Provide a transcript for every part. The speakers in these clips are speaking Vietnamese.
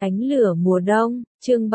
Ánh lửa mùa đông, chương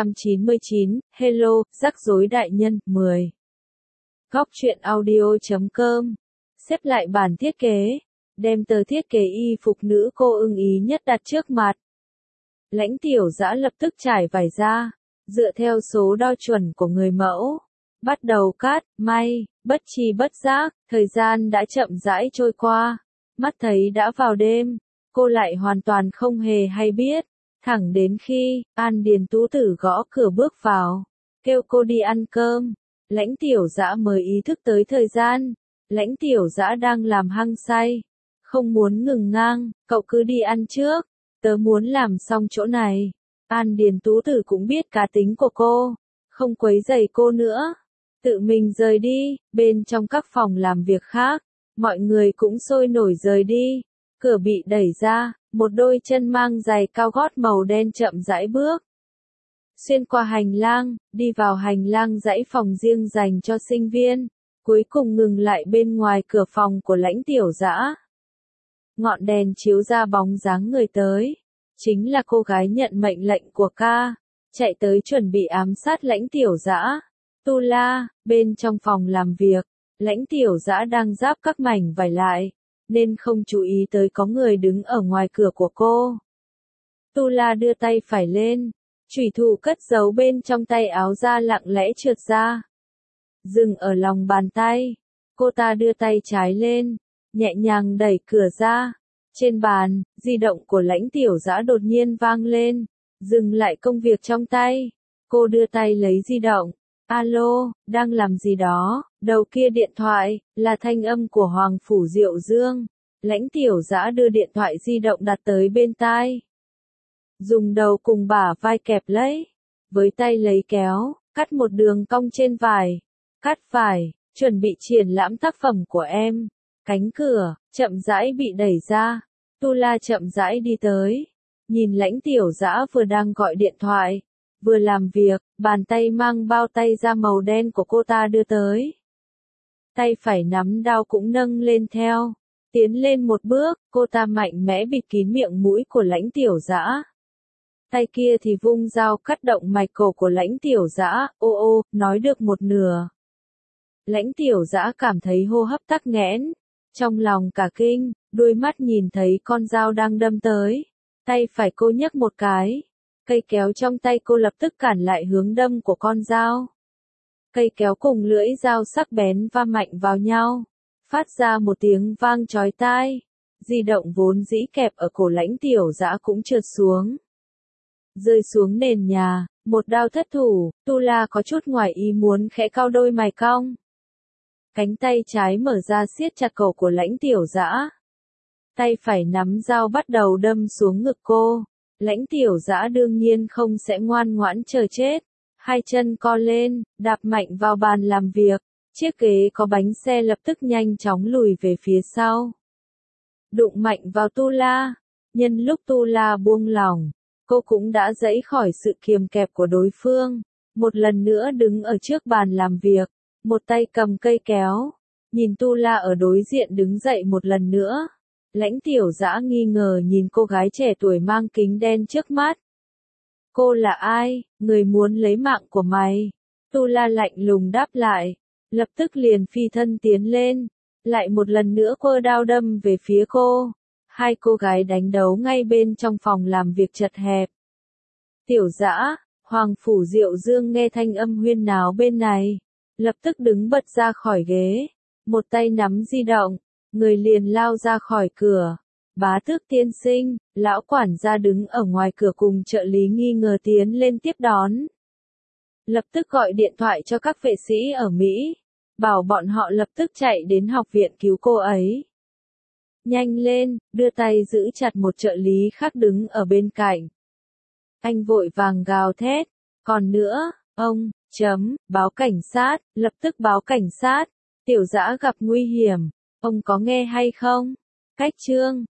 399, Hello, rắc rối đại nhân, 10. Góc truyện audio.com. Xếp lại bản thiết kế. Đem tờ thiết kế y phục nữ cô ưng ý nhất đặt trước mặt. Lãnh Tiểu Dã lập tức trải vải ra, dựa theo số đo chuẩn của người mẫu. Bắt đầu cắt, may, bất tri bất giác, thời gian đã chậm rãi trôi qua. Mắt thấy đã vào đêm, cô lại hoàn toàn không hề hay biết. Thẳng đến khi, An Điền Tú Tử gõ cửa bước vào, kêu cô đi ăn cơm, Lãnh Tiểu Dã mới ý thức tới thời gian. Lãnh Tiểu Dã đang làm hăng say, không muốn ngừng ngang, cậu cứ đi ăn trước, tớ muốn làm xong chỗ này. An Điền Tú Tử cũng biết cá tính của cô, không quấy rầy cô nữa, tự mình rời đi. Bên trong các phòng làm việc khác, mọi người cũng sôi nổi rời đi. Cửa bị đẩy ra, một đôi chân mang giày cao gót màu đen chậm rãi bước xuyên qua hành lang, đi vào hành lang dãy phòng riêng dành cho sinh viên, cuối cùng ngừng lại bên ngoài cửa phòng của Lãnh Tiểu Dã. Ngọn đèn chiếu ra bóng dáng người tới, chính là cô gái nhận mệnh lệnh của ca, chạy tới chuẩn bị ám sát Lãnh Tiểu Dã. Tu La, bên trong phòng làm việc, Lãnh Tiểu Dã đang ráp các mảnh vải lại, nên không chú ý tới có người đứng ở ngoài cửa của cô. Tu La đưa tay phải lên, chủy thủ cất giấu bên trong tay áo ra lặng lẽ trượt ra, dừng ở lòng bàn tay. Cô ta đưa tay trái lên, nhẹ nhàng đẩy cửa ra. Trên bàn, di động của Lãnh Tiểu Dã đột nhiên vang lên, dừng lại công việc trong tay. Cô đưa tay lấy di động. Alo, đang làm gì đó? Đầu kia điện thoại, là thanh âm của Hoàng Phủ Diệu Dương. Lãnh Tiểu Dã đưa điện thoại di động đặt tới bên tai. Dùng đầu cùng bả vai kẹp lấy, với tay lấy kéo, cắt một đường cong trên vải. Cắt vải, chuẩn bị triển lãm tác phẩm của em. Cánh cửa, chậm rãi bị đẩy ra. Tu La chậm rãi đi tới. Nhìn Lãnh Tiểu Dã vừa đang gọi điện thoại, vừa làm việc, bàn tay mang bao tay da màu đen của cô ta đưa tới. Tay phải nắm đao cũng nâng lên theo. Tiến lên một bước, cô ta mạnh mẽ bịt kín miệng mũi của Lãnh Tiểu Dã. Tay kia thì vung dao cắt động mạch cổ của Lãnh Tiểu Dã. Ô, nói được một nửa. Lãnh Tiểu Dã cảm thấy hô hấp tắc nghẽn, trong lòng cả kinh, đôi mắt nhìn thấy con dao đang đâm tới. Tay phải cô nhấc một cái, cây kéo trong tay cô lập tức cản lại hướng đâm của con dao. Cây kéo cùng lưỡi dao sắc bén va mạnh vào nhau, phát ra một tiếng vang chói tai. Di động vốn dĩ kẹp ở cổ Lãnh Tiểu Dã cũng trượt xuống, rơi xuống nền nhà. Một đao thất thủ, Tu La có chút ngoài ý muốn khẽ cau đôi mày cong. Cánh tay trái mở ra siết chặt cổ của Lãnh Tiểu Dã. Tay phải nắm dao bắt đầu đâm xuống ngực cô. Lãnh Tiểu Dã đương nhiên không sẽ ngoan ngoãn chờ chết. Hai chân co lên, đạp mạnh vào bàn làm việc. Chiếc ghế có bánh xe lập tức nhanh chóng lùi về phía sau. Đụng mạnh vào Tu La. Nhân lúc Tu La buông lỏng, cô cũng đã giãy khỏi sự kiềm kẹp của đối phương. Một lần nữa đứng ở trước bàn làm việc, một tay cầm cây kéo. Nhìn Tu La ở đối diện đứng dậy một lần nữa. Lãnh Tiểu Dã nghi ngờ nhìn cô gái trẻ tuổi mang kính đen trước mắt. Cô là ai, người muốn lấy mạng của mày? Tu La lạnh lùng đáp lại, lập tức liền phi thân tiến lên, lại một lần nữa quơ đao đâm về phía cô. Hai cô gái đánh đấu ngay bên trong phòng làm việc chật hẹp. Tiểu Dã, Hoàng Phủ Diệu Dương nghe thanh âm huyên náo bên này, lập tức đứng bật ra khỏi ghế, một tay nắm di động, người liền lao ra khỏi cửa. Bá Tước tiên sinh, lão quản gia đứng ở ngoài cửa cùng trợ lý nghi ngờ tiến lên tiếp đón. Lập tức gọi điện thoại cho các vệ sĩ ở Mỹ, bảo bọn họ lập tức chạy đến học viện cứu cô ấy. Nhanh lên, đưa tay giữ chặt một trợ lý khác đứng ở bên cạnh. Anh vội vàng gào thét, còn nữa, ông, báo cảnh sát, lập tức báo cảnh sát, Tiểu Dã gặp nguy hiểm, ông có nghe hay không? Cách chương